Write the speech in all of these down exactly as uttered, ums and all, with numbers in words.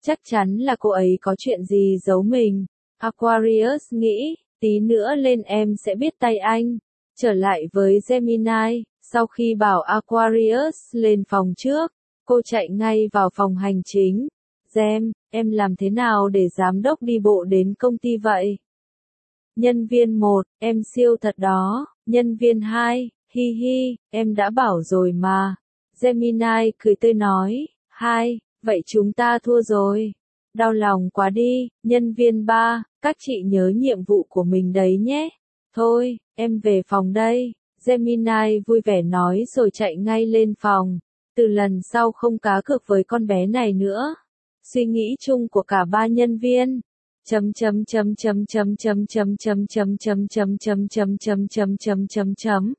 Chắc chắn là cô ấy có chuyện gì giấu mình. Aquarius nghĩ, tí nữa lên em sẽ biết tay anh. Trở lại với Gemini, sau khi bảo Aquarius lên phòng trước, cô chạy ngay vào phòng hành chính. Gem, em làm thế nào để giám đốc đi bộ đến công ty vậy? Nhân viên một, em siêu thật đó. Nhân viên hai, hi hi, em đã bảo rồi mà. Gemini cười tươi nói, hai, vậy chúng ta thua rồi. Đau lòng quá đi. Nhân viên ba, các chị nhớ nhiệm vụ của mình đấy nhé. Thôi, em về phòng đây. Gemini vui vẻ nói rồi chạy ngay lên phòng. Từ lần sau không cá cược với con bé này nữa. Suy nghĩ chung của cả ba nhân viên. Chấm chấm chấm chấm chấm chấm chấm chấm chấm chấm chấm chấm chấm chấm chấm chấm chấm chấm.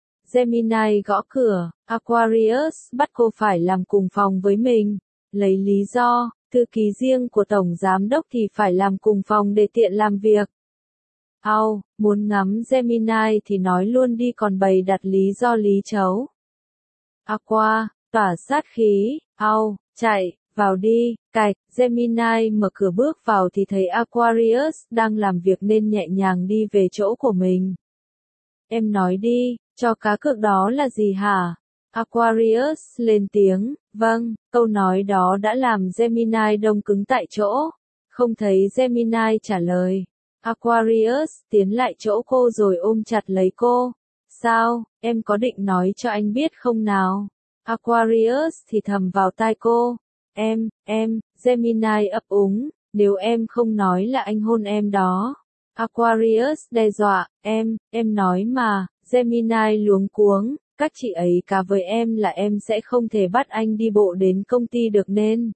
Gemini gõ cửa, Aquarius bắt cô phải làm cùng phòng với mình. Lấy lý do, thư ký riêng của tổng giám đốc thì phải làm cùng phòng để tiện làm việc. Au, muốn ngắm Gemini thì nói luôn đi còn bày đặt lý do lý chấu. Aqua, tỏa sát khí, au, chạy, vào đi, cạch, Gemini mở cửa bước vào thì thấy Aquarius đang làm việc nên nhẹ nhàng đi về chỗ của mình. Em nói đi, trò cá cược đó là gì hả? Aquarius lên tiếng, vâng, câu nói đó đã làm Gemini đông cứng tại chỗ. Không thấy Gemini trả lời. Aquarius tiến lại chỗ cô rồi ôm chặt lấy cô. Sao, em có định nói cho anh biết không nào? Aquarius thì thầm vào tai cô. Em, em, Gemini ấp úng, nếu em không nói là anh hôn em đó. Aquarius đe dọa, em, em nói mà. Gemini luống cuống, các chị ấy cá với em là em sẽ không thể bắt anh đi bộ đến công ty được nên.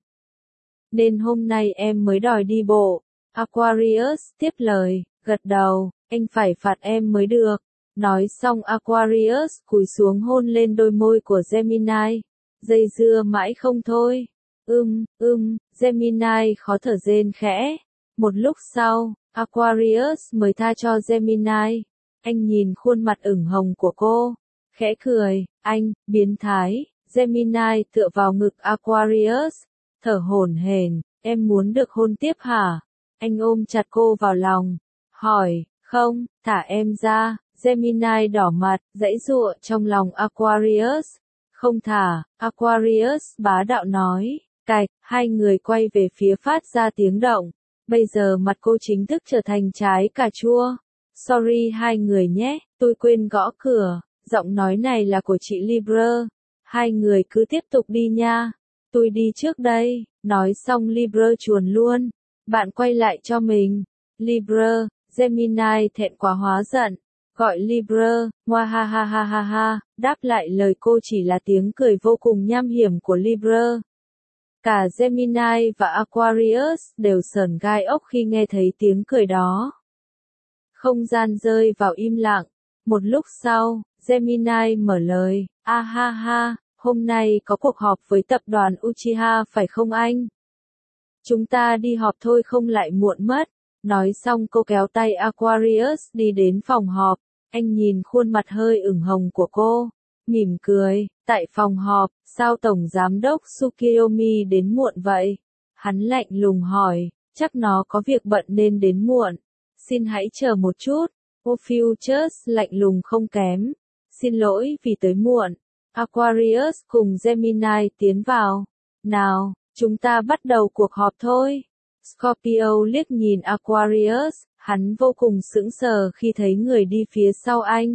Nên hôm nay em mới đòi đi bộ. Aquarius tiếp lời, gật đầu, anh phải phạt em mới được. Nói xong Aquarius cúi xuống hôn lên đôi môi của Gemini. Dây dưa mãi không thôi. Ưm, ưm, Gemini khó thở rên khẽ. Một lúc sau, Aquarius mới tha cho Gemini. Anh nhìn khuôn mặt ửng hồng của cô. Khẽ cười, anh, biến thái. Gemini tựa vào ngực Aquarius. Thở hổn hển, em muốn được hôn tiếp hả? Anh ôm chặt cô vào lòng. Hỏi, không, thả em ra. Gemini đỏ mặt, giãy giụa trong lòng Aquarius. Không thả, Aquarius bá đạo nói. Cạch, hai người quay về phía phát ra tiếng động. Bây giờ mặt cô chính thức trở thành trái cà chua. Sorry hai người nhé, tôi quên gõ cửa. Giọng nói này là của chị Libra. Hai người cứ tiếp tục đi nha. Tôi đi trước đây. Nói xong Libra chuồn luôn. Bạn quay lại cho mình. Libra, Gemini thẹn quá hóa giận. Gọi Libra, ngoa ha ha ha ha ha. Đáp lại lời cô chỉ là tiếng cười vô cùng nham hiểm của Libra. Cả Gemini và Aquarius đều sởn gai ốc khi nghe thấy tiếng cười đó. Không gian rơi vào im lặng. Một lúc sau, Gemini mở lời, a ha ha, hôm nay có cuộc họp với tập đoàn Uchiha phải không anh? Chúng ta đi họp thôi không lại muộn mất. Nói xong cô kéo tay Aquarius đi đến phòng họp. Anh nhìn khuôn mặt hơi ửng hồng của cô. Mỉm cười, tại phòng họp, sao Tổng Giám đốc Tsukiyomi đến muộn vậy? Hắn lạnh lùng hỏi, chắc nó có việc bận nên đến muộn. Xin hãy chờ một chút. Ophiuchus lạnh lùng không kém. Xin lỗi vì tới muộn. Aquarius cùng Gemini tiến vào. Nào, chúng ta bắt đầu cuộc họp thôi. Scorpio liếc nhìn Aquarius, hắn vô cùng sững sờ khi thấy người đi phía sau anh.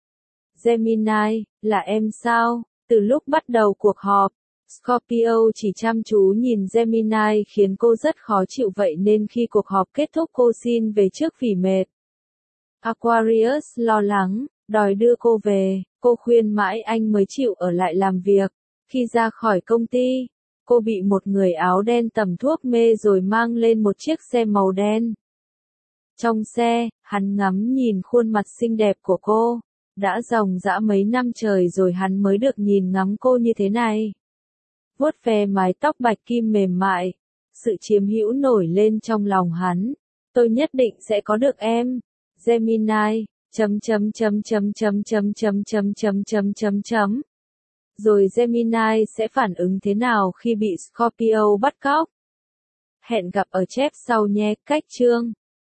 Gemini, là em sao? Từ lúc bắt đầu cuộc họp, Scorpio chỉ chăm chú nhìn Gemini khiến cô rất khó chịu vậy nên khi cuộc họp kết thúc cô xin về trước vì mệt. Aquarius lo lắng, đòi đưa cô về, cô khuyên mãi anh mới chịu ở lại làm việc. Khi ra khỏi công ty, cô bị một người áo đen tẩm thuốc mê rồi mang lên một chiếc xe màu đen. Trong xe, hắn ngắm nhìn khuôn mặt xinh đẹp của cô. Đã dòng dã mấy năm trời rồi hắn mới được nhìn ngắm cô như thế này. Vuốt ve mái tóc bạch kim mềm mại. Sự chiếm hữu nổi lên trong lòng hắn. Tôi nhất định sẽ có được em. Gemini, chấm chấm chấm chấm chấm chấm chấm chấm chấm chấm chấm chấm. Rồi Gemini sẽ phản ứng thế nào khi bị Scorpio bắt cóc? Hẹn gặp ở chép sau nhé. Cách chương